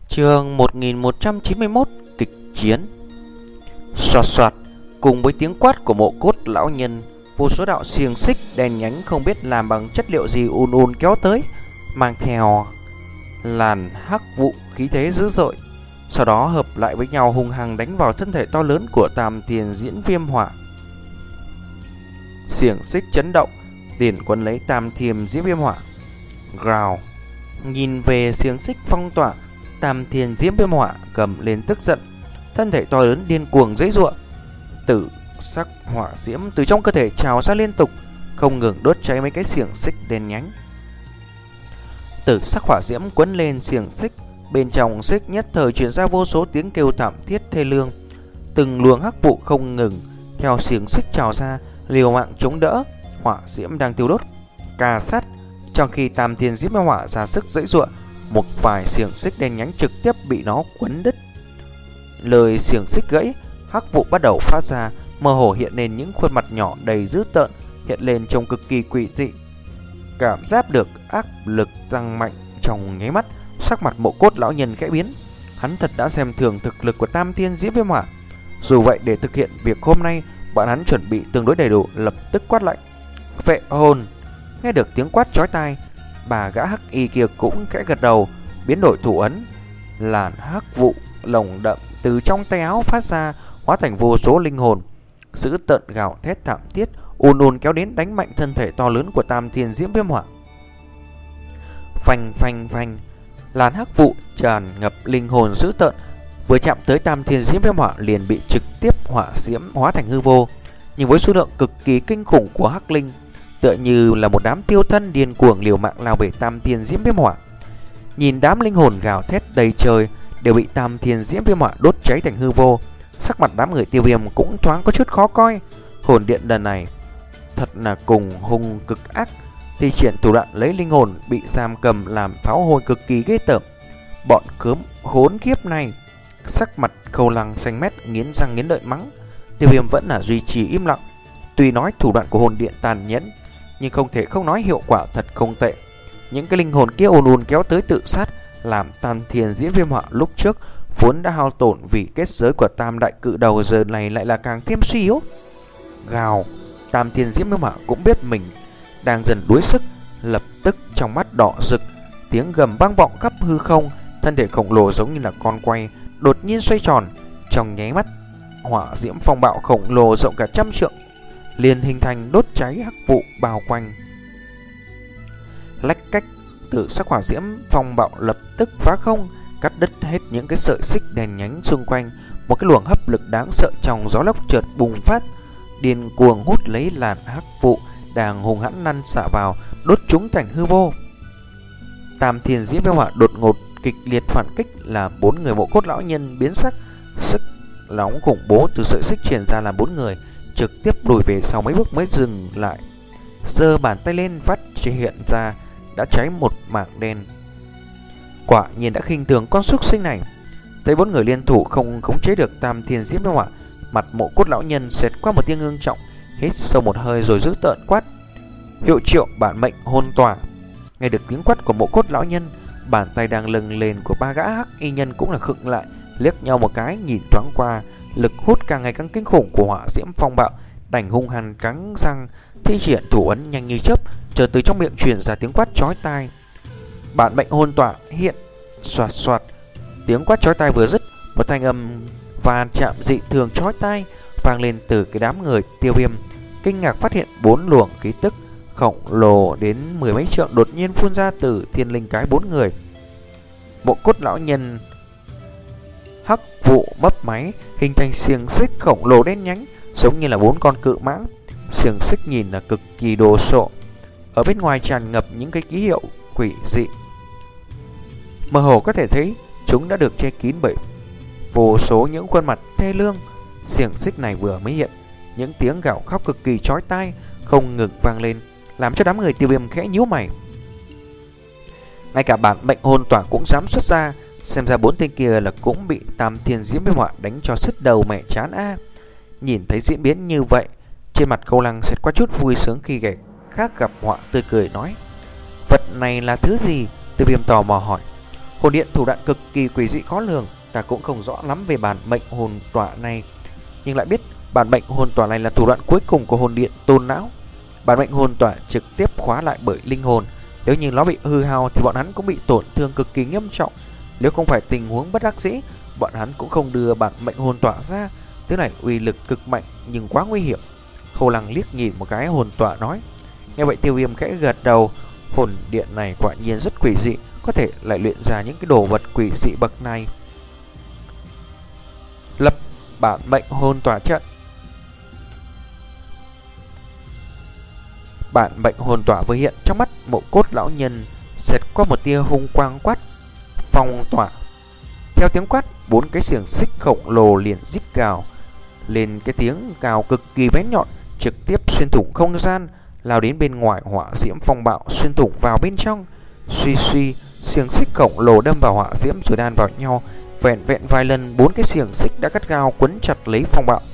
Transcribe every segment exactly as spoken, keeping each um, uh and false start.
Chương một nghìn một trăm chín mươi mốt. Kịch chiến. Soạt soạt, cùng với tiếng quát của mộ cốt lão nhân, vô số đạo xiềng xích đen nhánh không biết làm bằng chất liệu gì ùn ùn kéo tới, mang theo làn hắc vụ khí thế dữ dội. Sau đó hợp lại với nhau hung hăng đánh vào thân thể to lớn của Tam Thiên Diễn Viêm Hỏa. Xiềng xích chấn động, liền quấn lấy Tam Thiên Diễn Viêm Hỏa. Gào. Nhìn về xiềng xích phong tỏa, Tam Thiên Diễn Viêm Hỏa cầm lên tức giận, thân thể to lớn điên cuồng giãy giụa. Tử sắc hỏa diễm từ trong cơ thể trào ra liên tục, không ngừng đốt cháy mấy cái xiềng xích đen nhánh. Tử sắc hỏa diễm quấn lên xiềng xích, bên trong xích nhất thời truyền ra vô số tiếng kêu thảm thiết thê lương. Từng luồng hắc vụ không ngừng theo xiềng xích trào ra, liều mạng chống đỡ hỏa diễm đang tiêu đốt. Cà sát, trong khi Tam Thiên Diễn Viêm Hỏa ra sức giãy giụa, một vài xiềng xích đen nhánh trực tiếp bị nó quấn đứt. Lời xiềng xích gãy, hắc vụ bắt đầu phát ra, mơ hồ hiện lên những khuôn mặt nhỏ đầy dữ tợn, hiện lên trông cực kỳ quỷ dị. Cảm giác được áp lực tăng mạnh trong nháy mắt, sắc mặt mộ cốt lão nhân khẽ biến. Hắn thật đã xem thường thực lực của Tam Thiên Diễn Viêm Hỏa. Dù vậy, để thực hiện việc hôm nay, bọn hắn chuẩn bị tương đối đầy đủ, lập tức quát lạnh: "Vệ hồn!" Nghe được tiếng quát chói tai, bà gã hắc y kia cũng khẽ gật đầu, biến đổi thủ ấn. Làn hắc vụ lồng đậm từ trong tay áo phát ra, hóa thành vô số linh hồn dữ tợn gào thét thảm thiết, ùn ùn kéo đến đánh mạnh thân thể to lớn của Tam Thiên Diễn Viêm Hỏa. Phanh phanh phanh, làn hắc vụ tràn ngập linh hồn dữ tợn, vừa chạm tới Tam Thiên Diễn Viêm Hỏa liền bị trực tiếp hỏa diễm hóa thành hư vô. Nhưng với số lượng cực kỳ kinh khủng của hắc linh, tựa như là một đám tiêu thân điên cuồng liều mạng lao về Tam Thiên Diễn Viêm Hỏa. Nhìn đám linh hồn gào thét đầy trời đều bị Tam Thiên Diễn Viêm Hỏa đốt cháy thành hư vô, sắc mặt đám người Tiêu Viêm cũng thoáng có chút khó coi. Hồn điện lần này thật là cùng hung cực ác, thi triển thủ đoạn lấy linh hồn bị giam cầm làm pháo hôi cực kỳ ghê tởm. Bọn cướm khốn kiếp này. Sắc mặt Khâu Lăng xanh mét, nghiến răng nghiến lợi mắng. Tiêu Viêm vẫn là duy trì im lặng. Tuy nói thủ đoạn của hồn điện tàn nhẫn, nhưng không thể không nói hiệu quả thật không tệ. Những cái linh hồn kia ùn ùn kéo tới tự sát, làm Tam Thiên Diễn Viêm Hỏa lúc trước vốn đã hao tổn vì kết giới của Tam Đại Cự Đầu, giờ này lại là càng thêm suy yếu. Gào. Tam Thiên Diễn Viêm Hỏa cũng biết mình đang dần đuối sức, lập tức trong mắt đỏ rực, tiếng gầm vang vọng khắp hư không. Thân thể khổng lồ giống như là con quay đột nhiên xoay tròn, trong nháy mắt hỏa diễm phong bạo khổng lồ rộng cả trăm trượng liền hình thành đốt cháy hắc vụ bao quanh. Lách cách, tự sắc hỏa diễm phong bạo lập tức phá không, cắt đứt hết những cái sợi xích đèn nhánh xung quanh. Một cái luồng hấp lực đáng sợ trong gió lốc chợt bùng phát, điên cuồng hút lấy làn hắc vụ đang hùng hãn lăn xạ vào, đốt chúng thành hư vô. Tam Thiên Diễn Viêm Hỏa đột ngột kịch liệt phản kích, là bốn người mộ cốt lão nhân biến sắc. Sức nóng khủng bố từ sợi xích truyền ra làm bốn người trực tiếp lùi về sau mấy bước mới dừng lại. Giơ bàn tay lên, phát hiện ra đã cháy một mảng đen. Quả nhiên đã khinh thường con súc sinh này. Thấy bốn người liên thủ không khống chế được Tam Thiên Diễn Viêm Hỏa, mặt mộ cốt lão nhân xẹt qua một tia ngưng trọng, hít sâu một hơi rồi giữ tợn quát: "Hiệu triệu bản mệnh hôn tỏa!" Nghe được tiếng quát của mộ cốt lão nhân, bàn tay đang lừng lên của ba gã hắc y nhân cũng là khựng lại, liếc nhau một cái, nhìn thoáng qua lực hút càng ngày càng kinh khủng của hỏa diễm phong bạo, đành hung hăng cắn răng thi triển thủ ấn nhanh như chớp. Chợt từ trong miệng truyền ra tiếng quát chói tai: "Bản mệnh hôn tỏa hiện!" Xoạt xoạt, tiếng quát chói tai vừa dứt, một thanh âm va chạm dị thường chói tai vang lên từ cái đám người Tiêu Viêm. Kinh ngạc phát hiện bốn luồng khí tức khổng lồ đến mười mấy trượng đột nhiên phun ra từ thiên linh cái bốn người. Bộ cốt lão nhân hắc vụ mấp máy, hình thành xiềng xích khổng lồ đen nhánh, giống như là bốn con cự mãng. Xiềng xích nhìn là cực kỳ đồ sộ, ở bên ngoài tràn ngập những cái ký hiệu quỷ dị. Mơ hồ có thể thấy chúng đã được che kín bởi vô số những khuôn mặt thê lương. Xiềng xích này vừa mới hiện, những tiếng gào khóc cực kỳ chói tai không ngừng vang lên, làm cho đám người Tiêu Viêm khẽ nhíu mày. Ngay cả bản mệnh hồn tỏa cũng dám xuất ra, xem ra bốn tên kia là cũng bị Tam Thiên Diễn Viêm Hỏa đánh cho sứt đầu mẹ chán a. Nhìn thấy diễn biến như vậy, trên mặt Khâu Lăng xẹt qua chút vui sướng khi kẻ khác gặp họa, tươi cười nói: "Vật này là thứ gì?" Tiêu Viêm tò mò hỏi. Hồn điện thủ đoạn cực kỳ quỷ dị khó lường, ta cũng không rõ lắm về bản mệnh hồn tỏa này, nhưng lại biết bản mệnh hồn tỏa này là thủ đoạn cuối cùng của hồn điện tôn não. Bản mệnh hồn tỏa trực tiếp khóa lại bởi linh hồn, nếu như nó bị hư hao thì bọn hắn cũng bị tổn thương cực kỳ nghiêm trọng. Nếu không phải tình huống bất đắc dĩ, bọn hắn cũng không đưa bản mệnh hồn tỏa ra. Thứ này uy lực cực mạnh nhưng quá nguy hiểm. Khâu Lăng liếc nhìn một cái hồn tỏa nói. Nghe vậy Tiêu Viêm khẽ gật đầu. Hồn điện này quả nhiên rất quỷ dị, có thể lại luyện ra những cái đồ vật quỷ dị bậc này. Lập bản mệnh hồn tỏa trận. Bản mệnh hồn tỏa vừa hiện trong mắt Mộ Cốt lão nhân, xẹt qua một tia hung quang quát: phong tỏa. Theo tiếng quát, bốn cái xiềng xích khổng lồ liền rít gào lên, cái tiếng gào cực kỳ bén nhọn, trực tiếp xuyên thủng không gian, lao đến bên ngoài hỏa diễm phong bạo, xuyên thủng vào bên trong. Suy suy, xiềng xích khổng lồ đâm vào hỏa diễm rồi đan vào nhau, vẹn vẹn vài lần bốn cái xiềng xích đã gắt gao quấn chặt lấy phong bạo.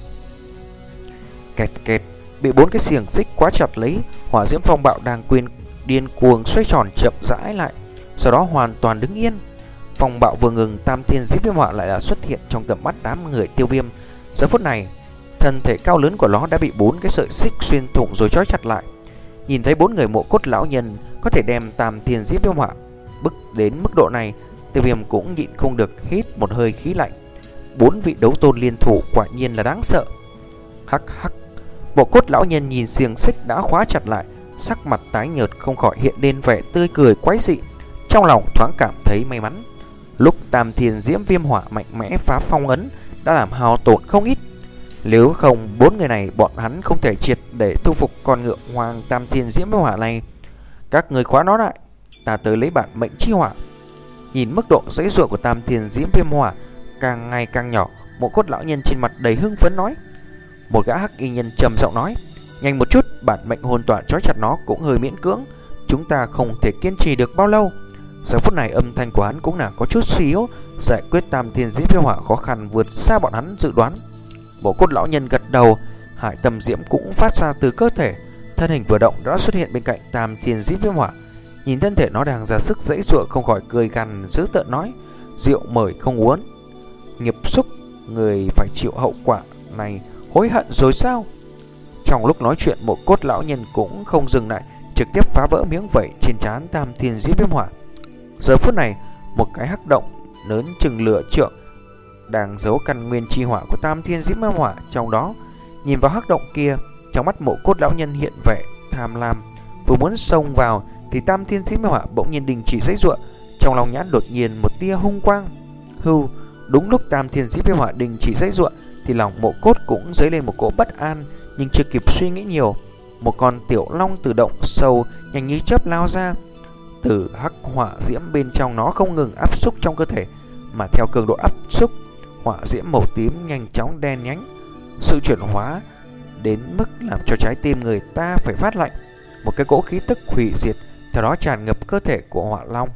Kẹt kẹt, bị bốn cái xiềng xích quá chặt lấy, hỏa diễm phong bạo đang quyên điên cuồng xoay tròn chậm rãi lại, sau đó hoàn toàn đứng yên. Phong bạo vừa ngừng, Tam Thiên Diễm Viêm Hỏa lại là xuất hiện trong tầm mắt đám người Tiêu Viêm. Giờ phút này, thân thể cao lớn của nó đã bị bốn cái sợi xích xuyên thủng rồi trói chặt lại. Nhìn thấy bốn người Mộ Cốt lão nhân có thể đem Tam Thiên Diễm Viêm Hỏa bức đến mức độ này, Tiêu Viêm cũng nhịn không được hít một hơi khí lạnh. Bốn vị đấu tôn liên thủ quả nhiên là đáng sợ. Hắc hắc. Mộ Cốt lão nhân nhìn xiềng xích đã khóa chặt lại, sắc mặt tái nhợt không khỏi hiện lên vẻ tươi cười quái dị, trong lòng thoáng cảm thấy may mắn. Lúc Tam Thiên Diễm Viêm Hỏa mạnh mẽ phá phong ấn đã làm hao tổn không ít. Nếu không bốn người này, bọn hắn không thể triệt để thu phục con ngựa hoàng Tam Thiên Diễm Viêm Hỏa này. Các người khóa nó lại, ta tới lấy bản mệnh chi hỏa. Nhìn mức độ dãy dụa của Tam Thiên Diễm Viêm Hỏa càng ngày càng nhỏ, Mộ Cốt lão nhân trên mặt đầy hưng phấn nói. Một gã hắc y nhân trầm giọng nói: nhanh một chút, bản mệnh hồn tỏa trói chặt nó cũng hơi miễn cưỡng, chúng ta không thể kiên trì được bao lâu. Giờ phút này âm thanh của hắn cũng là có chút suy yếu, giải quyết Tam Thiên Diễm Viêm Hỏa khó khăn vượt xa bọn hắn dự đoán. Mộ Cốt lão nhân gật đầu, hải tâm diễm cũng phát ra từ cơ thể, thân hình vừa động đã xuất hiện bên cạnh Tam Thiên Diễm Viêm Hỏa. Nhìn thân thể nó đang ra sức dãy giụa, không khỏi cười gằn dữ tợn nói: rượu mời không uống, nghiệp xúc, người phải chịu hậu quả này, hối hận rồi sao? Trong lúc nói chuyện, Mộ Cốt lão nhân cũng không dừng lại, trực tiếp phá vỡ miếng vảy trên trán Tam Thiên Diễm Viêm Hỏa. Giờ phút này, một cái hắc động lớn chừng lửa trượng đang giấu căn nguyên chi hỏa của Tam Thiên Diễm Viêm Hỏa trong đó. Nhìn vào hắc động kia, trong mắt Mộ Cốt lão nhân hiện vẻ tham lam, vừa muốn xông vào thì Tam Thiên Diễm Viêm Hỏa bỗng nhiên đình chỉ giãy giụa, trong lòng nhãn đột nhiên một tia hung quang. Hưu, đúng lúc Tam Thiên Diễm Viêm Hỏa đình chỉ giãy giụa thì lòng Mộ Cốt cũng dấy lên một cỗ bất an, nhưng chưa kịp suy nghĩ nhiều, một con tiểu long từ động sâu nhanh như chớp lao ra. Từ hắc hỏa diễm bên trong nó không ngừng áp xúc trong cơ thể, mà theo cường độ áp xúc, hỏa diễm màu tím nhanh chóng đen nhánh, sự chuyển hóa đến mức làm cho trái tim người ta phải phát lạnh. Một cái cỗ khí tức hủy diệt theo đó tràn ngập cơ thể của hỏa long.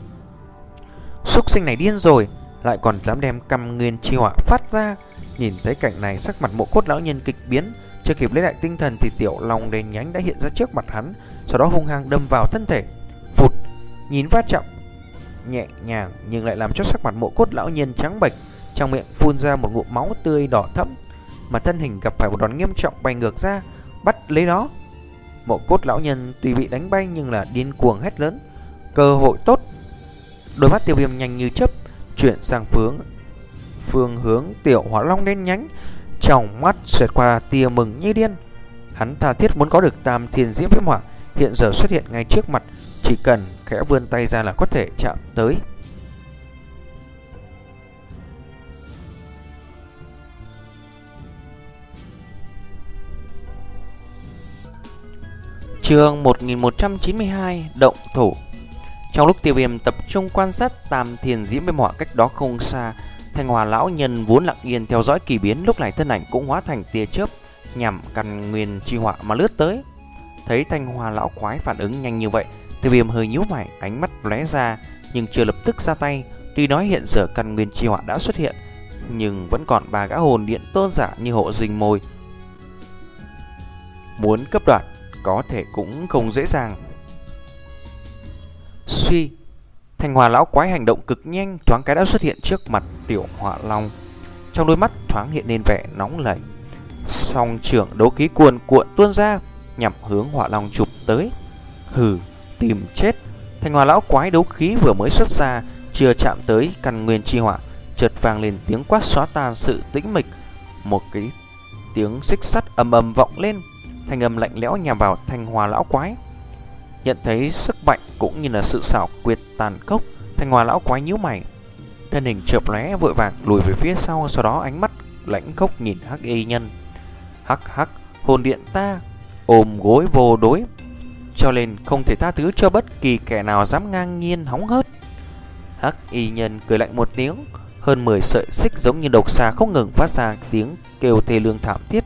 Súc sinh này điên rồi, lại còn dám đem căn nguyên chi hỏa phát ra. Nhìn thấy cảnh này, sắc mặt Mộ Cốt lão nhân kịch biến, chưa kịp lấy lại tinh thần thì tiểu long đen nhánh đã hiện ra trước mặt hắn, sau đó hung hăng đâm vào thân thể. Phụt, nhìn va chạm nhẹ nhàng nhưng lại làm cho sắc mặt Mộ Cốt lão nhân trắng bệch, trong miệng phun ra một ngụm máu tươi đỏ thẫm, mà thân hình gặp phải một đòn nghiêm trọng bay ngược ra, bắt lấy nó. Mộ Cốt lão nhân tuy bị đánh bay nhưng là điên cuồng hét lớn: cơ hội tốt! Đôi mắt Tiêu Viêm nhanh như chớp chuyển sang phương phương hướng tiểu hỏa long đen nhánh, trong mắt xẹt qua tia mừng như điên. Hắn tha thiết muốn có được Tam Thiên Diễm Viêm Hỏa hiện giờ xuất hiện ngay trước mặt, chỉ cần khẽ vươn tay ra là có thể chạm tới. Chương một nghìn một trăm chín mươi hai, động thủ. Trong lúc Tiêu Viêm tập trung quan sát Tam Thiên Diễm Viêm Hỏa cách đó không xa, Thanh Hòa lão nhân vốn lặng yên theo dõi kỳ biến, lúc này thân ảnh cũng hóa thành tia chớp nhằm căn nguyên chi hỏa mà lướt tới. Thấy Thanh Hòa lão quái phản ứng nhanh như vậy, Tiêu Viêm hơi nhíu mày, ánh mắt lóe ra nhưng chưa lập tức ra tay. Tuy nói hiện giờ căn nguyên chi hỏa đã xuất hiện, nhưng vẫn còn ba gã hồn điện tôn giả như hộ rình mồi, muốn cấp đoạt có thể cũng không dễ dàng. Suy, Thanh Hoa lão quái hành động cực nhanh, thoáng cái đã xuất hiện trước mặt Tiểu Hỏa Long. Trong đôi mắt thoáng hiện lên vẻ nóng lạnh. Song trưởng đấu khí cuồn cuộn tuôn ra, nhằm hướng Hỏa Long chụp tới. Hừ, tìm chết. Thanh Hoa lão quái đấu khí vừa mới xuất ra, chưa chạm tới căn nguyên chi hỏa, chợt vang lên tiếng quát xóa tan sự tĩnh mịch. Một cái tiếng xích sắt ầm ầm vọng lên, thanh âm lạnh lẽo nhằm vào Thanh Hoa lão quái. Nhận thấy sức mạnh cũng như là sự xảo quyệt tàn khốc, Thanh Hoa lão quái nhíu mày, thân hình chợp lóe vội vàng lùi về phía sau, sau đó ánh mắt lãnh khốc nhìn Hắc Y Nhân. Hắc hắc, hồn điện ta ôm gối vô đối, cho nên không thể tha thứ cho bất kỳ kẻ nào dám ngang nhiên hóng hớt. Hắc Y Nhân cười lạnh một tiếng, hơn mười sợi xích giống như độc xà không ngừng phát ra tiếng kêu thê lương thảm thiết.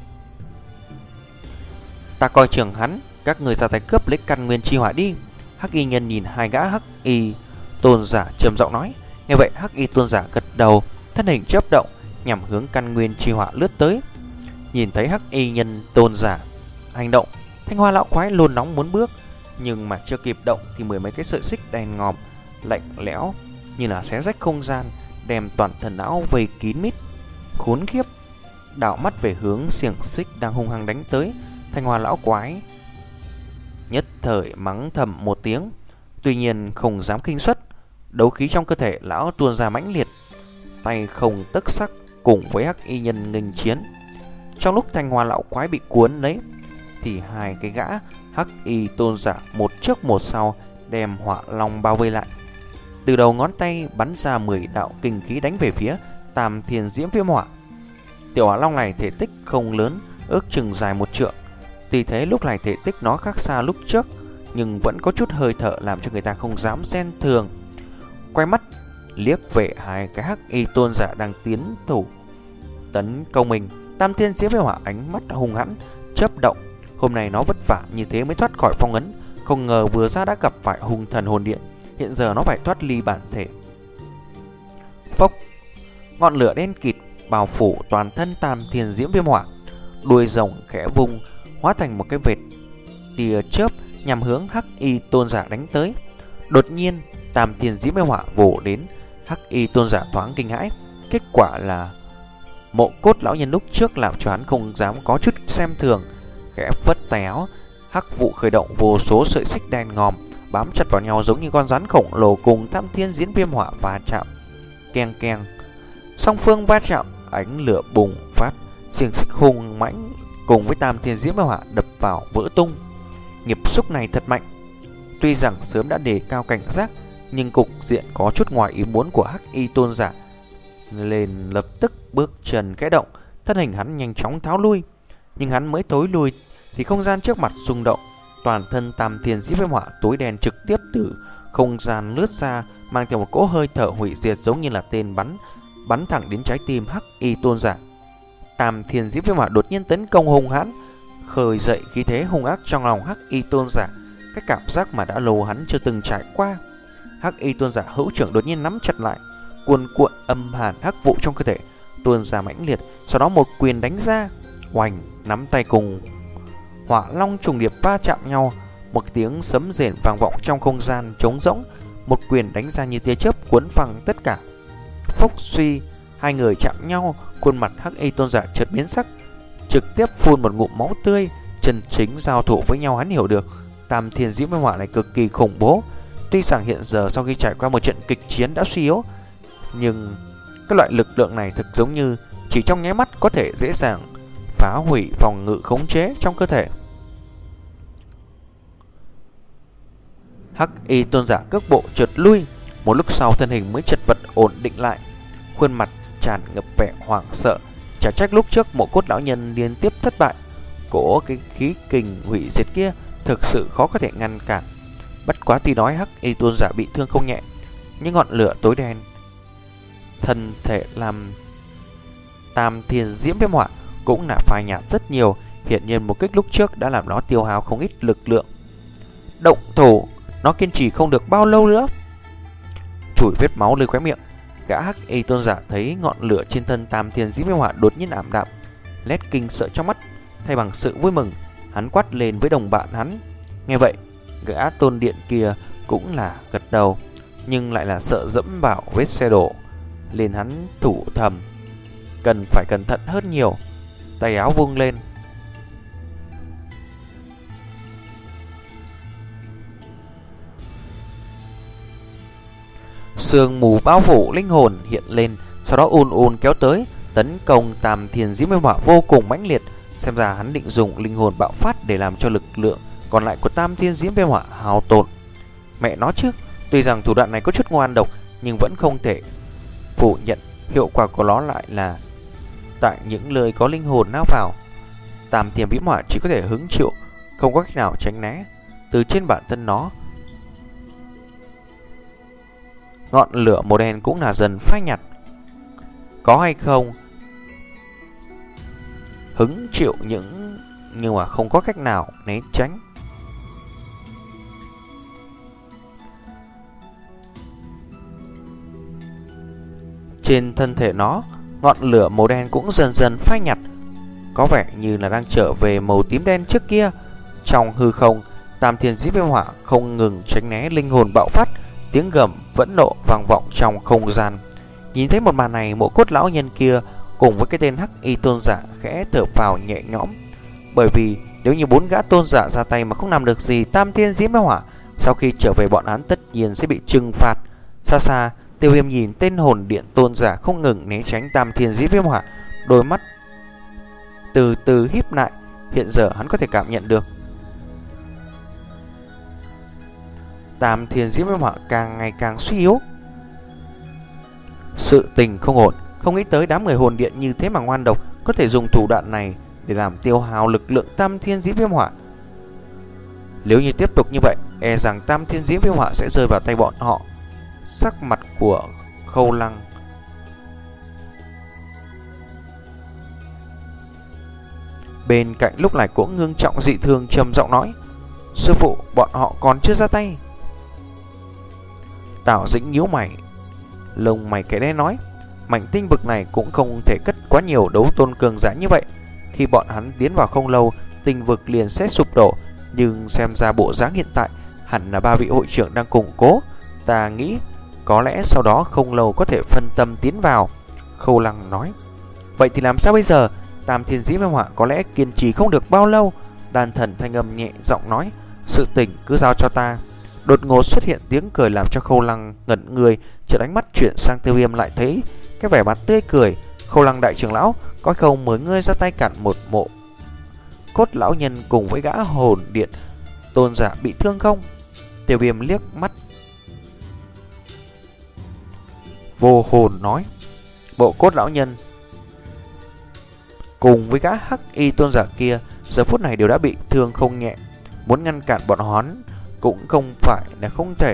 Ta coi chừng hắn, các người ra tay cướp lấy căn nguyên chi hỏa đi. Hắc Y Nhân nhìn hai gã Hắc Y tôn giả trầm giọng nói. Nghe vậy Hắc Y tôn giả gật đầu, thân hình chớp động nhằm hướng căn nguyên chi hỏa lướt tới. Nhìn thấy Hắc Y Nhân tôn giả hành động, Thanh Hoa lão quái lôn nóng muốn bước, nhưng mà chưa kịp động thì mười mấy cái sợi xích đen ngòm lạnh lẽo như là xé rách không gian, đem toàn thân não vây kín mít. Khốn kiếp! Đảo mắt về hướng xiềng xích đang hung hăng đánh tới, Thanh Hoa lão quái nhất thời mắng thầm một tiếng, tuy nhiên không dám khinh suất. Đấu khí trong cơ thể lão tuôn ra mãnh liệt, tay không tức sắc cùng với Hắc Y Nhân nghênh chiến. Trong lúc Thanh Hoa lão quái bị cuốn lấy thì hai cái gã Hắc Y tôn giả một trước một sau đem Hỏa Long bao vây lại. Từ đầu ngón tay bắn ra mười đạo kinh khí đánh về phía Tam Thiên Diễm Viêm Hỏa. Tiểu Hỏa Long này thể tích không lớn, ước chừng dài một trượng. Tuy thế lúc này thể tích nó khác xa lúc trước, nhưng vẫn có chút hơi thở làm cho người ta không dám xem thường. Quay mắt liếc về hai cái Hắc Y tôn giả đang tiến thủ tấn công mình, Tam Thiên Diễm Viêm Hỏa ánh mắt hung hãn chớp động. Hôm nay nó vất vả như thế mới thoát khỏi phong ấn, không ngờ vừa ra đã gặp phải hung thần hồn điện. Hiện giờ nó phải thoát ly bản thể. Phốc, ngọn lửa đen kịt bao phủ toàn thân Tam Thiên Diễm Viêm Hỏa, đuôi rồng khẽ vung hóa thành một cái vệt tia chớp nhằm hướng Hắc Y tôn giả đánh tới. Đột nhiên Tam Thiên Diễm Viêm Hỏa vồ đến, Hắc Y tôn giả thoáng kinh hãi. Kết quả là Mộ Cốt lão nhân lúc trước làm cho hắn không dám có chút xem thường, khẽ phất tay áo, hắc vụ khởi động, vô số sợi xích đen ngòm bám chặt vào nhau giống như con rắn khổng lồ cùng Tam Thiên Diễm Viêm Hỏa va chạm. Keng keng, song phương va chạm, ánh lửa bùng phát, xiềng xích hung mãnh cùng với Tam Thiên Diễm Viêm Hỏa đập vào vỡ tung. Nghiệp xúc này thật mạnh. Tuy rằng sớm đã đề cao cảnh giác, nhưng cục diện có chút ngoài ý muốn của Hắc Y tôn giả lên lập tức bước chân khẽ động, thân hình hắn nhanh chóng tháo lui. Nhưng hắn mới thối lui thì không gian trước mặt rung động, toàn thân Tam Thiên Diễm Viêm Hỏa tối đen trực tiếp từ không gian lướt ra, mang theo một cỗ hơi thở hủy diệt giống như là tên bắn bắn thẳng đến trái tim Hắc Y tôn giả. Tam Thiên Diễm Viêm Hỏa đột nhiên tấn công hung hãn, khơi dậy khí thế hung ác trong lòng Hắc Y tôn giả, cái cảm giác mà đã lâu hắn chưa từng trải qua. Hắc Y tôn giả hữu trưởng đột nhiên nắm chặt lại, cuồn cuộn âm hàn hắc vụ trong cơ thể tuôn ra mãnh liệt, sau đó một quyền đánh ra, oành, nắm tay cùng Hỏa Long trùng điệp va chạm nhau, một tiếng sấm rền vang vọng trong không gian trống rỗng, một quyền đánh ra như tia chớp cuốn phăng tất cả. Phốc suy, hai người chạm nhau, khuôn mặt Hắc Y tôn giả chợt biến sắc, trực tiếp phun một ngụm máu tươi. Chân chính giao thủ với nhau, hắn hiểu được Tam Thiên Diễm Viêm Hỏa này cực kỳ khủng bố. Tuy rằng hiện giờ sau khi trải qua một trận kịch chiến đã suy yếu, nhưng cái loại lực lượng này thực giống như chỉ trong nháy mắt có thể dễ dàng phá hủy phòng ngự khống chế trong cơ thể. Hắc Y tôn giả cước bộ trượt lui, một lúc sau thân hình mới chật vật ổn định lại, khuôn mặt tràn ngập vẻ hoảng sợ. Chả trách lúc trước Mộ Cốt lão nhân liên tiếp thất bại, cỗ cái khí kình hủy diệt kia thực sự khó có thể ngăn cản. Bất quá tuy nói Hắc Y tôn giả bị thương không nhẹ, nhưng ngọn lửa tối đen thân thể làm Tam Thiên Diễm Viêm Hỏa cũng là phai nhạt rất nhiều. Hiện nhiên một kích lúc trước đã làm nó tiêu hao không ít lực lượng. Động thủ, nó kiên trì không được bao lâu nữa. Chùi vết máu lên khóe miệng, gã Hắc Y tôn giả thấy ngọn lửa trên thân Tam Thiên Diễm Viêm Hỏa đột nhiên ảm đạm, nét kinh sợ trong mắt thay bằng sự vui mừng. Hắn quát lên với đồng bạn hắn. Nghe vậy, gã tôn điện kia cũng là gật đầu, nhưng lại là sợ dẫm vào vết xe đổ, liền hắn thủ thầm cần phải cẩn thận hơn nhiều. Tay áo vung lên, sương mù bao phủ linh hồn hiện lên, sau đó ùn ùn kéo tới, tấn công Tam Thiên Diễm Viêm Hỏa vô cùng mãnh liệt. Xem ra hắn định dùng linh hồn bạo phát để làm cho lực lượng còn lại của Tam Thiên Diễm Viêm Hỏa hao tổn. Mẹ nó chứ, tuy rằng thủ đoạn này có chút ngoan độc, nhưng vẫn không thể phủ nhận hiệu quả của nó lại là tại những nơi có linh hồn náo vào. Tam Thiên Viêm Hỏa chỉ có thể hứng chịu, không có cách nào tránh né từ trên bản thân nó. Ngọn lửa màu đen cũng là dần phai nhạt. Có hay không hứng chịu những nhưng mà không có cách nào né tránh. Trên thân thể nó, ngọn lửa màu đen cũng dần dần phai nhạt, có vẻ như là đang trở về màu tím đen trước kia. Trong hư không, Tam Thiên Diễm Viêm Hỏa không ngừng tránh né linh hồn bạo phát, tiếng gầm vẫn nộ vang vọng trong không gian. Nhìn thấy một màn này, Mộ Cốt lão nhân kia cùng với cái tên Hắc Y tôn giả khẽ thở phào nhẹ nhõm, bởi vì nếu như bốn gã tôn giả ra tay mà không làm được gì Tam Thiên Diễm Viêm Hỏa, sau khi trở về bọn hắn tất nhiên sẽ bị trừng phạt. Xa xa, Tiêu Viêm nhìn tên hồn điện tôn giả không ngừng né tránh Tam Thiên Diễm Viêm Hỏa, đôi mắt từ từ híp lại. Hiện giờ hắn có thể cảm nhận được Tam Thiên Diễm Viêm Hỏa càng ngày càng suy yếu. Sự tình không ổn, không nghĩ tới đám người hồn điện như thế mà ngoan độc, có thể dùng thủ đoạn này để làm tiêu hao lực lượng Tam Thiên Diễm Viêm Hỏa. Nếu như tiếp tục như vậy, e rằng Tam Thiên Diễm Viêm Hỏa sẽ rơi vào tay bọn họ. Sắc mặt của Khâu Lăng bên cạnh lúc này cũng ngưng trọng dị thường, trầm giọng nói: sư phụ, bọn họ còn chưa ra tay. Tào Dĩnh nhíu mày, lông mày cái đen nói: mảnh tinh vực này cũng không thể cất quá nhiều đấu tôn cường giả như vậy. Khi bọn hắn tiến vào không lâu, tinh vực liền sẽ sụp đổ. Nhưng xem ra bộ dáng hiện tại, hẳn là ba vị hội trưởng đang củng cố. Ta nghĩ có lẽ sau đó không lâu có thể phân tâm tiến vào. Khâu Lăng nói: vậy thì làm sao bây giờ? Tam Thiên Diễm Viêm Hỏa có lẽ kiên trì không được bao lâu. Đan Thần thanh âm nhẹ giọng nói: sự tình cứ giao cho ta. Đột ngột xuất hiện tiếng cười làm cho Khâu Lăng ngẩn người, chợt ánh mắt chuyển sang Tiêu Viêm, lại thấy cái vẻ mặt tươi cười. Khâu Lăng đại trưởng lão, có không mời ngươi ra tay cản một Mộ Cốt lão nhân cùng với gã hồn điện tôn giả bị thương không? Tiêu Viêm liếc mắt vô hồn nói: Mộ Cốt lão nhân cùng với gã Hắc Y tôn giả kia giờ phút này đều đã bị thương không nhẹ, muốn ngăn cản bọn hắn cũng không phải là không thể.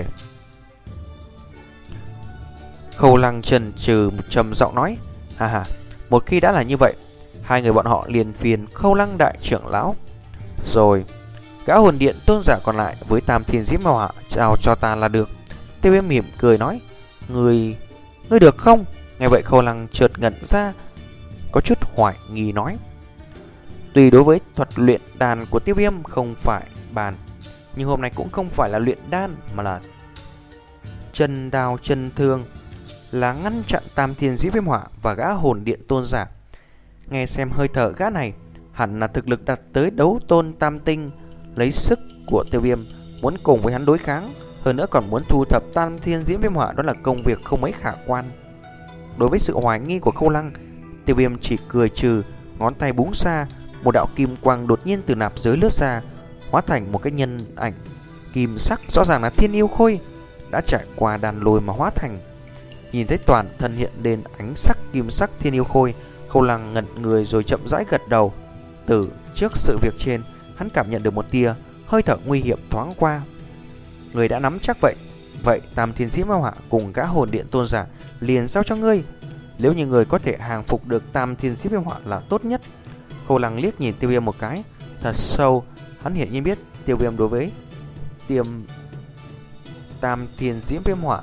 Khâu Lăng chần chừ trầm giọng nói: ha ha, một khi đã là như vậy, hai người bọn họ liền phiền Khâu Lăng đại trưởng lão rồi. Gã hồn điện tôn giả còn lại với Tam Thiên Diễm Hỏa chào cho ta là được. Tiêu Viêm mỉm cười nói: Ngươi, ngươi được không? Nghe vậy Khâu Lăng chợt ngẩn ra, có chút hoài nghi nói: tuy đối với thuật luyện đan của Tiêu Viêm không phải bàn, nhưng hôm nay cũng không phải là luyện đan mà là chân đao chân thương, là ngăn chặn Tam Thiên Diễm Viêm Hỏa và gã hồn điện tôn giả. Nghe xem hơi thở gã này hẳn là thực lực đạt tới đấu tôn tam tinh. Lấy sức của Tiêu Viêm muốn cùng với hắn đối kháng, hơn nữa còn muốn thu thập Tam Thiên Diễm Viêm Hỏa, đó là công việc không mấy khả quan. Đối với sự hoài nghi của Khâu Lăng, Tiêu Viêm chỉ cười trừ, ngón tay búng ra, một đạo kim quang đột nhiên từ nạp giới lướt ra, hóa thành một cái nhân ảnh kim sắc, rõ ràng là Thiên Yêu Khôi đã trải qua đàn lôi mà hóa thành. Nhìn thấy toàn thân hiện lên ánh sắc kim sắc Thiên Yêu Khôi, Khâu Lăng ngẩn người rồi chậm rãi gật đầu. Từ trước sự việc trên, hắn cảm nhận được một tia hơi thở nguy hiểm thoáng qua. Người đã nắm chắc vậy, vậy Tam Thiên Diễm Hỏa cùng gã hồn điện tôn giả liền giao cho ngươi. Nếu như người có thể hàng phục được Tam Thiên Diễm Viêm Hỏa là tốt nhất. Khâu Lăng liếc nhìn Tiêu Viêm một cái thật sâu, hắn hiển nhiên biết Tiêu Viêm đối với tiềm Tam Thiên Diễm Viêm Hỏa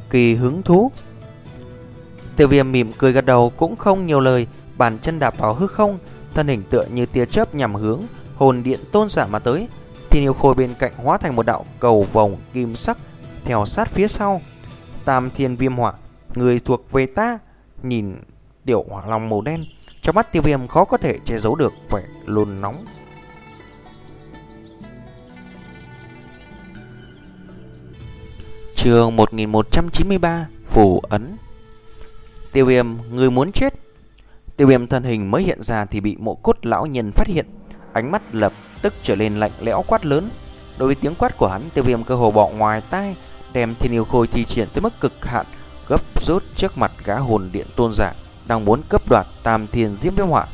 kỳ hứng thú. Tiêu Viêm mỉm cười gật đầu, cũng không nhiều lời, bàn chân đạp vào hư không, thân hình tựa như tia chớp nhằm hướng hồn điện tôn giả mà tới. Thiên yêu khôi bên cạnh hóa thành một đạo cầu vòng kim sắc theo sát phía sau. Tam thiên viêm hỏa, người thuộc về ta. Nhìn tiểu hỏa long màu đen, trong mắt Tiêu Viêm khó có thể che giấu được vẻ nôn nóng. Chương một nghìn một trăm chín mươi ba, phù ấn. Tiêu Viêm, người muốn chết. Tiêu Viêm thân hình mới hiện ra thì bị Mộ Cốt lão nhân phát hiện, ánh mắt lập tức trở lên lạnh lẽo quát lớn. Đối với tiếng quát của hắn, Tiêu Viêm cơ hồ bỏ ngoài tai, đem thiên yêu khôi thi triển tới mức cực hạn, gấp rút trước mặt gã hồn điện tôn giả đang muốn cướp đoạt tam thiên diễm viêm hỏa.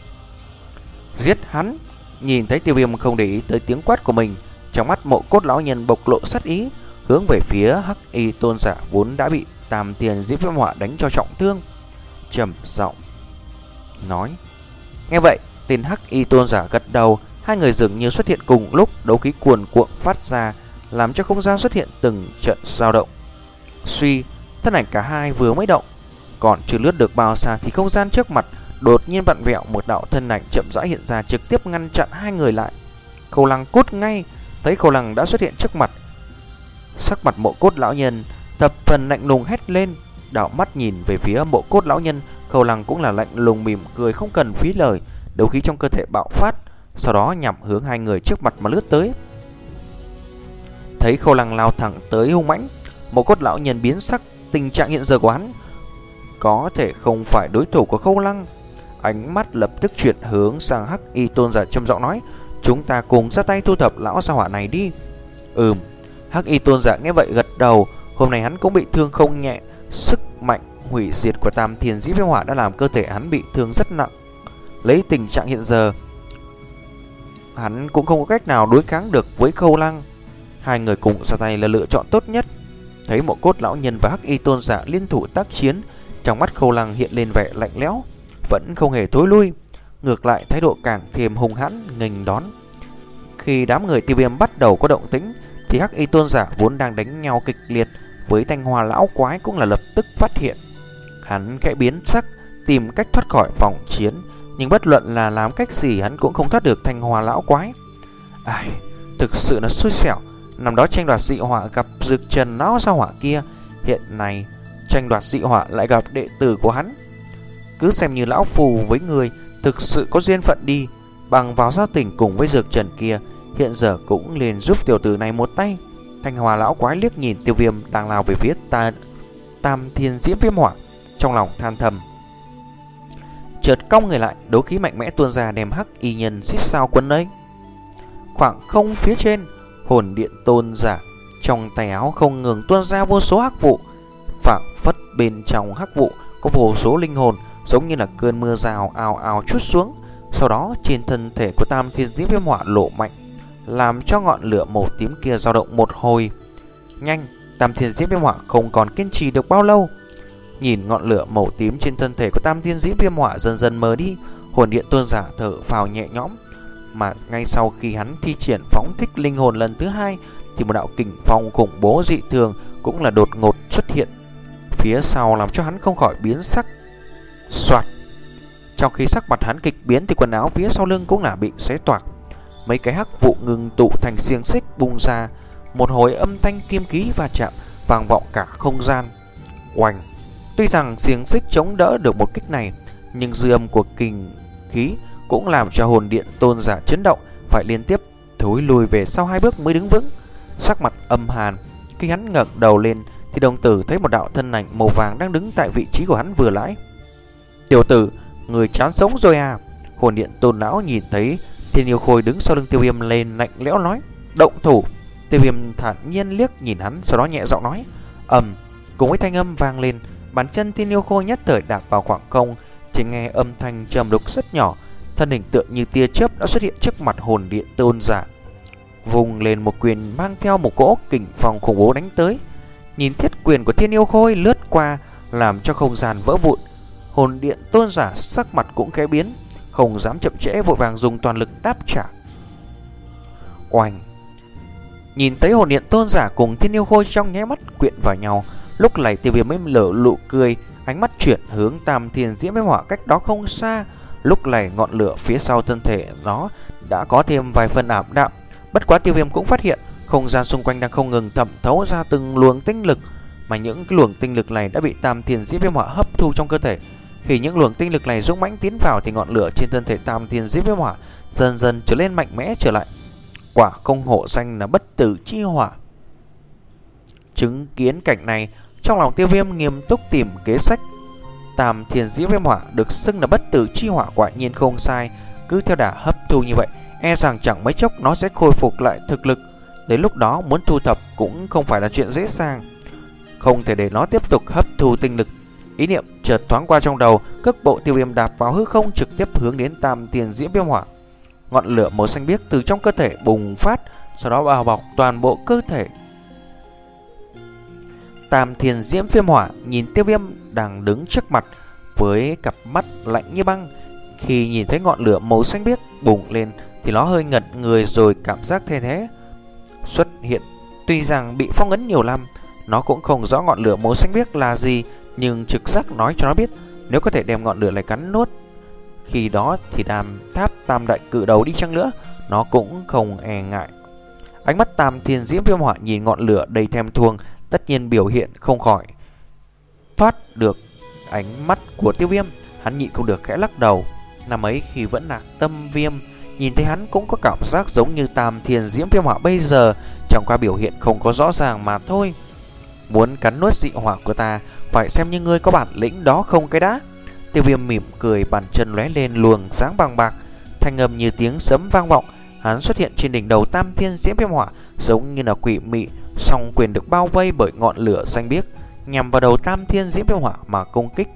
Giết hắn! Nhìn thấy Tiêu Viêm không để ý tới tiếng quát của mình, trong mắt Mộ Cốt lão nhân bộc lộ sát ý, hướng về phía Hắc Y tôn giả vốn đã bị tam thiên diễm viêm hỏa đánh cho trọng thương, trầm giọng nói. Nghe vậy, tên Hắc Y tôn giả gật đầu. Hai người dường như xuất hiện cùng lúc, đấu khí cuồn cuộn phát ra, làm cho không gian xuất hiện từng trận dao động. Suy, thân ảnh cả hai vừa mới động, còn chưa lướt được bao xa thì không gian trước mặt đột nhiên vặn vẹo, một đạo thân ảnh chậm rãi hiện ra, trực tiếp ngăn chặn hai người lại. Khâu Lăng cút ngay, thấy Khâu Lăng đã xuất hiện trước mặt, sắc mặt Mộ Cốt lão nhân thập phần lạnh lùng hét lên. Đảo mắt nhìn về phía Mộ Cốt lão nhân, Khâu Lăng cũng là lạnh lùng mỉm cười, không cần phí lời, đấu khí trong cơ thể bạo phát, sau đó nhằm hướng hai người trước mặt mà lướt tới. Thấy Khâu Lăng lao thẳng tới hung mãnh, Mộ Cốt lão nhân biến sắc, tình trạng hiện giờ của hắn có thể không phải đối thủ của Khâu Lăng. Ánh mắt lập tức chuyển hướng sang Hắc Y tôn giả, trầm giọng nói: chúng ta cùng ra tay thu thập lão gia hỏa này đi. Ừm. Hắc Y tôn giả nghe vậy gật đầu. Hôm nay hắn cũng bị thương không nhẹ, sức mạnh hủy diệt của tam thiên diễm viêm hỏa đã làm cơ thể hắn bị thương rất nặng. Lấy tình trạng hiện giờ, hắn cũng không có cách nào đối kháng được với Khâu Lăng. Hai người cùng ra tay là lựa chọn tốt nhất. Thấy Mộ Cốt lão nhân và Hắc Y tôn giả liên thủ tác chiến, trong mắt Khâu Lăng hiện lên vẻ lạnh lẽo, vẫn không hề thối lui, ngược lại thái độ càng thêm hung hãn nghênh đón. Khi đám người Tiêu Viêm bắt đầu có động tĩnh, thì Hắc Y tôn giả vốn đang đánh nhau kịch liệt với Thanh Hoa lão quái cũng là lập tức phát hiện. Hắn khẽ biến sắc, tìm cách thoát khỏi vòng chiến, nhưng bất luận là làm cách gì hắn cũng không thoát được Thanh Hoa lão quái. Ai, thực sự là xui xẻo. Năm đó tranh đoạt dị hỏa gặp Dực Trần lão gia hỏa kia, hiện nay tranh đoạt dị hỏa lại gặp đệ tử của hắn. Cứ xem như lão phù với người thực sự có duyên phận đi, bằng vào giao tình cùng với Dược Trần kia, hiện giờ cũng liền giúp tiểu tử này một tay. Thanh Hoa lão quái liếc nhìn Tiêu Viêm đang lao về phía ta tam thiên diễm viêm hỏa, trong lòng than thầm. Chợt cong người lại, đấu khí mạnh mẽ tuôn ra đem Hắc Y nhân xích sao quấn lấy. Khoảng không phía trên, hồn điện tôn giả trong tay áo không ngừng tuôn ra vô số hắc vụ, phảng phất bên trong hắc vụ có vô số linh hồn, giống như là cơn mưa rào ào ào trút xuống. Sau đó trên thân thể của tam thiên diễm viêm hỏa lộ mạnh, làm cho ngọn lửa màu tím kia dao động một hồi. Nhanh, tam thiên diễm viêm hỏa không còn kiên trì được bao lâu. Nhìn ngọn lửa màu tím trên thân thể của tam thiên diễm viêm hỏa dần dần mờ đi, hồn điện tôn giả thở phào nhẹ nhõm. Mà ngay sau khi hắn thi triển phóng thích linh hồn lần thứ hai, thì một đạo kình phong khủng bố dị thường cũng là đột ngột xuất hiện phía sau, làm cho hắn không khỏi biến sắc. Soạt. Trong khi sắc mặt hắn kịch biến thì quần áo phía sau lưng cũng là bị xé toạc. Mấy cái hắc vụ ngừng tụ thành xiềng xích bung ra, một hồi âm thanh kim khí va chạm vang vọng cả không gian. Oanh. Tuy rằng xiềng xích chống đỡ được một kích này, nhưng dư âm của kình khí cũng làm cho hồn điện tôn giả chấn động, phải liên tiếp thối lùi về sau hai bước mới đứng vững. Sắc mặt âm hàn, khi hắn ngẩng đầu lên thì đồng tử thấy một đạo thân ảnh màu vàng đang đứng tại vị trí của hắn vừa nãy. Tiểu tử, người chán sống rồi à? Hồn điện tôn lão nhìn thấy Thiên Yêu Khôi đứng sau lưng Tiêu Viêm lên lạnh lẽo nói: động thủ. Tiêu Viêm thản nhiên liếc nhìn hắn, sau đó nhẹ giọng nói: ầm. Cùng với thanh âm vang lên, bàn chân Thiên Yêu Khôi nhất thời đạp vào khoảng không, chỉ nghe âm thanh trầm đục rất nhỏ, thân hình tựa như tia chớp đã xuất hiện trước mặt hồn điện tôn giả, vùng lên một quyền mang theo một cỗ kình phong khủng bố đánh tới. Nhìn thiết quyền của Thiên Yêu Khôi lướt qua, làm cho không gian vỡ vụn. Hồn điện tôn giả sắc mặt cũng khẽ biến, không dám chậm trễ, vội vàng dùng toàn lực đáp trả. Oanh. Nhìn thấy hồn điện tôn giả cùng Thiên Yêu Khôi trong nháy mắt quyện vào nhau, Lúc này Tiêu Viêm mới lở nụ cười, ánh mắt chuyển hướng Tam Thiên Diễm Viêm Hỏa cách đó không xa. Lúc này ngọn lửa phía sau thân thể nó đã có thêm vài phần ảm đạm. Bất quá Tiêu Viêm cũng phát hiện không gian xung quanh đang không ngừng thẩm thấu ra từng luồng tinh lực, mà những cái luồng tinh lực này đã bị Tam Thiên Diễm Viêm Hỏa hấp thu trong cơ thể. Khi những luồng tinh lực này dũng mãnh tiến vào thì ngọn lửa trên thân thể Tam Thiên Diễm Viêm Hỏa dần dần trở nên mạnh mẽ trở lại. Quả không hổ danh là bất tử chi hỏa. Chứng kiến cảnh này, trong lòng Tiêu Viêm nghiêm túc tìm kế sách. Tam Thiên Diễm Viêm Hỏa được xưng là bất tử chi hỏa quả nhiên không sai. Cứ theo đà hấp thu như vậy, e rằng chẳng mấy chốc nó sẽ khôi phục lại thực lực. Đến lúc đó muốn thu thập cũng không phải là chuyện dễ dàng. Không thể để nó tiếp tục hấp thu tinh lực. Ý niệm chợt thoáng qua trong đầu, cước bộ Tiêu Viêm đạp vào hư không trực tiếp hướng đến Tam Thiên Diễm Viêm Hỏa. Ngọn lửa màu xanh biếc từ trong cơ thể bùng phát, sau đó bao bọc toàn bộ cơ thể. Tam Thiên Diễm Viêm Hỏa nhìn Tiêu Viêm đang đứng trước mặt với cặp mắt lạnh như băng. Khi nhìn thấy ngọn lửa màu xanh biếc bùng lên thì nó hơi ngẩn người rồi cảm giác thay thế xuất hiện. Tuy rằng bị phong ấn nhiều năm, nó cũng không rõ ngọn lửa màu xanh biếc là gì, nhưng trực giác nói cho nó biết nếu có thể đem ngọn lửa này cắn nuốt, khi đó thì đàm tháp tam đại cự đầu đi chăng nữa, nó cũng không e ngại. Ánh mắt Tam Thiên Diễm Viêm Hỏa nhìn ngọn lửa đầy thèm thuồng, tất nhiên biểu hiện không khỏi thoát được ánh mắt của Tiêu Viêm. Hắn nhịn không được khẽ lắc đầu. Năm ấy khi vẫn lạc tâm viêm, nhìn thấy hắn cũng có cảm giác giống như Tam Thiên Diễm Viêm Hỏa bây giờ, chẳng qua biểu hiện không có rõ ràng mà thôi. Muốn cắn nuốt dị hỏa của ta, phải xem như ngươi có bản lĩnh đó không cái đã. Tiêu Viêm mỉm cười, bàn chân lóe lên luồng sáng bằng bạc, thanh âm như tiếng sấm vang vọng. Hắn xuất hiện trên đỉnh đầu Tam Thiên Diễm Viêm Hỏa, giống như là quỷ mị, song quyền được bao vây bởi ngọn lửa xanh biếc, nhằm vào đầu Tam Thiên Diễm Viêm Hỏa mà công kích.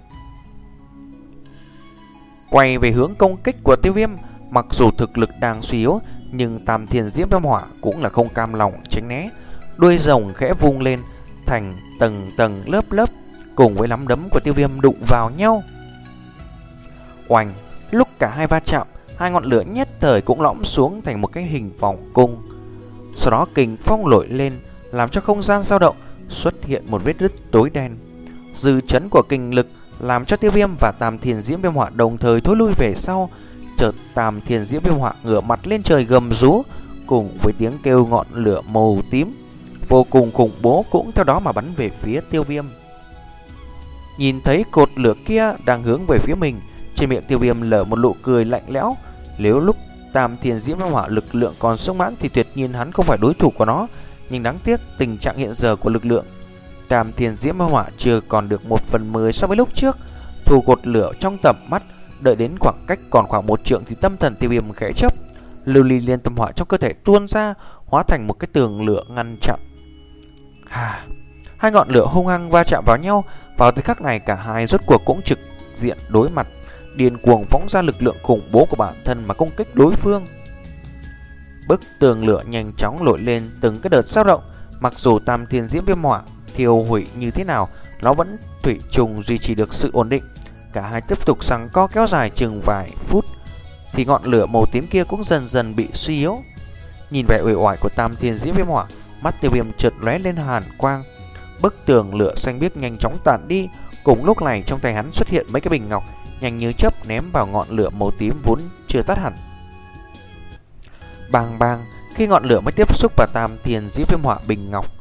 Quay về hướng công kích của Tiêu Viêm, mặc dù thực lực đang suy yếu, nhưng Tam Thiên Diễm Viêm Hỏa cũng là không cam lòng tránh né. Đuôi rồng khẽ vung lên thành tầng tầng lớp lớp, cùng với nắm đấm của Tiêu Viêm đụng vào nhau. Oanh! Lúc cả hai va chạm, hai ngọn lửa nhất thời cũng lõm xuống thành một cái hình vòng cung. Sau đó kình phong nổi lên, làm cho không gian dao động, xuất hiện một vết nứt tối đen. Dư chấn của kình lực làm cho Tiêu Viêm và Tam Thiên Diễm Viêm Hỏa đồng thời thối lui về sau. Chợt Tam Thiên Diễm Viêm Hỏa ngửa mặt lên trời gầm rú, cùng với tiếng kêu ngọn lửa màu tím vô cùng khủng bố cũng theo đó mà bắn về phía Tiêu Viêm. Nhìn thấy cột lửa kia đang hướng về phía mình, trên miệng Tiêu Viêm lở một nụ cười lạnh lẽo. Nếu lúc Tam Thiên Diễm Viêm Hỏa lực lượng còn sung mãn thì tuyệt nhiên hắn không phải đối thủ của nó, nhưng đáng tiếc tình trạng hiện giờ của lực lượng Tam Thiên Diễm Viêm Hỏa chưa còn được một phần mười so với lúc trước. Thu cột lửa trong tầm mắt, đợi đến khoảng cách còn khoảng một trượng thì tâm thần Tiêu Viêm khẽ chớp, lưu ly liên tâm hỏa trong cơ thể tuôn ra, hóa thành một cái tường lửa ngăn chặn. Hà, hai ngọn lửa hung hăng va chạm vào nhau. Vào thời khắc này cả hai rốt cuộc cũng trực diện đối mặt, điên cuồng phóng ra lực lượng khủng bố của bản thân mà công kích đối phương. Bức tường lửa nhanh chóng nổi lên từng cái đợt dao động. Mặc dù Tam Thiên Diễm Viêm Hỏa thiêu hủy như thế nào, nó vẫn thủy chung duy trì được sự ổn định. Cả hai tiếp tục giằng co kéo dài chừng vài phút thì ngọn lửa màu tím kia cũng dần dần bị suy yếu. Nhìn vẻ uể oải của Tam Thiên Diễm Viêm Hỏa, mắt Tiêu Viêm chợt lóe lên hàn quang. Bức tường lửa xanh biếc nhanh chóng tản đi. Cùng lúc này trong tay hắn xuất hiện mấy cái bình ngọc, nhanh như chớp ném vào ngọn lửa màu tím vốn chưa tắt hẳn. Bang bang, khi ngọn lửa mới tiếp xúc vào Tam Thiên Diễm Viêm Hỏa bình ngọc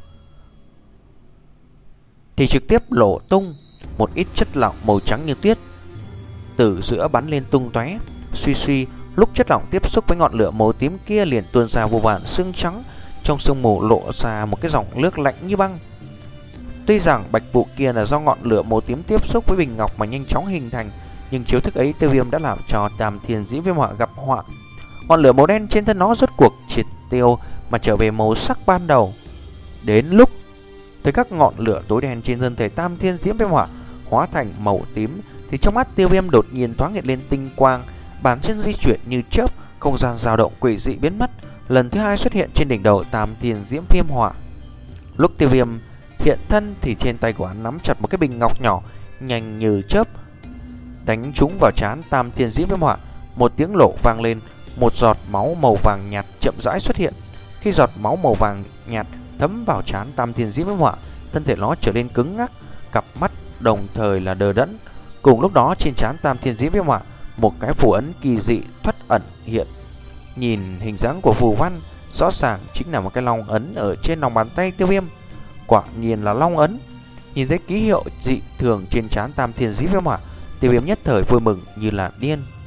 thì trực tiếp lộ tung một ít chất lỏng màu trắng như tuyết từ giữa bắn lên tung tóe. Suy suy, lúc chất lỏng tiếp xúc với ngọn lửa màu tím kia liền tuôn ra vô vàn sương trắng, trong sương mù lộ ra một cái dòng nước lạnh như băng. Tuy rằng bạch vụ kia là do ngọn lửa màu tím tiếp xúc với bình ngọc mà nhanh chóng hình thành, nhưng chiếu thức ấy Tiêu Viêm đã làm cho Tam Thiên Diễm Viêm Hỏa gặp họa. Ngọn lửa màu đen trên thân nó rốt cuộc triệt tiêu mà trở về màu sắc ban đầu. Đến lúc thấy các ngọn lửa tối đen trên thân thể Tam Thiên Diễm Viêm Hỏa hóa thành màu tím thì trong mắt Tiêu Viêm đột nhiên thoáng hiện lên tinh quang, bàn chân di chuyển như chớp, không gian dao động quỷ dị biến mất, lần thứ hai xuất hiện trên đỉnh đầu Tam Thiên Diễm Viêm Hỏa. Lúc Tiêu Viêm hiện thân thì trên tay của hắn nắm chặt một cái bình ngọc nhỏ, nhanh như chớp đánh trúng vào trán Tam Thiên Diễm Viêm Hỏa. Một tiếng nổ vang lên, một giọt máu màu vàng nhạt chậm rãi xuất hiện. Khi giọt máu màu vàng nhạt thấm vào trán Tam Thiên Diễm Viêm Hỏa thân thể nó trở nên cứng ngắc, cặp mắt đồng thời là đờ đẫn. Cùng lúc đó trên trán Tam Thiên Diễm Viêm Hỏa, một cái phù ấn kỳ dị thoắt ẩn hiện. Nhìn hình dáng của phù văn, rõ ràng chính là một cái long ấn ở trên lòng bàn tay Tiêu Viêm. Quả nhiên là long ấn. Nhìn thấy ký hiệu dị thường trên trán Tam Thiên Diễm Viêm Hỏa, Tiêu Viêm nhất thời vui mừng như là điên.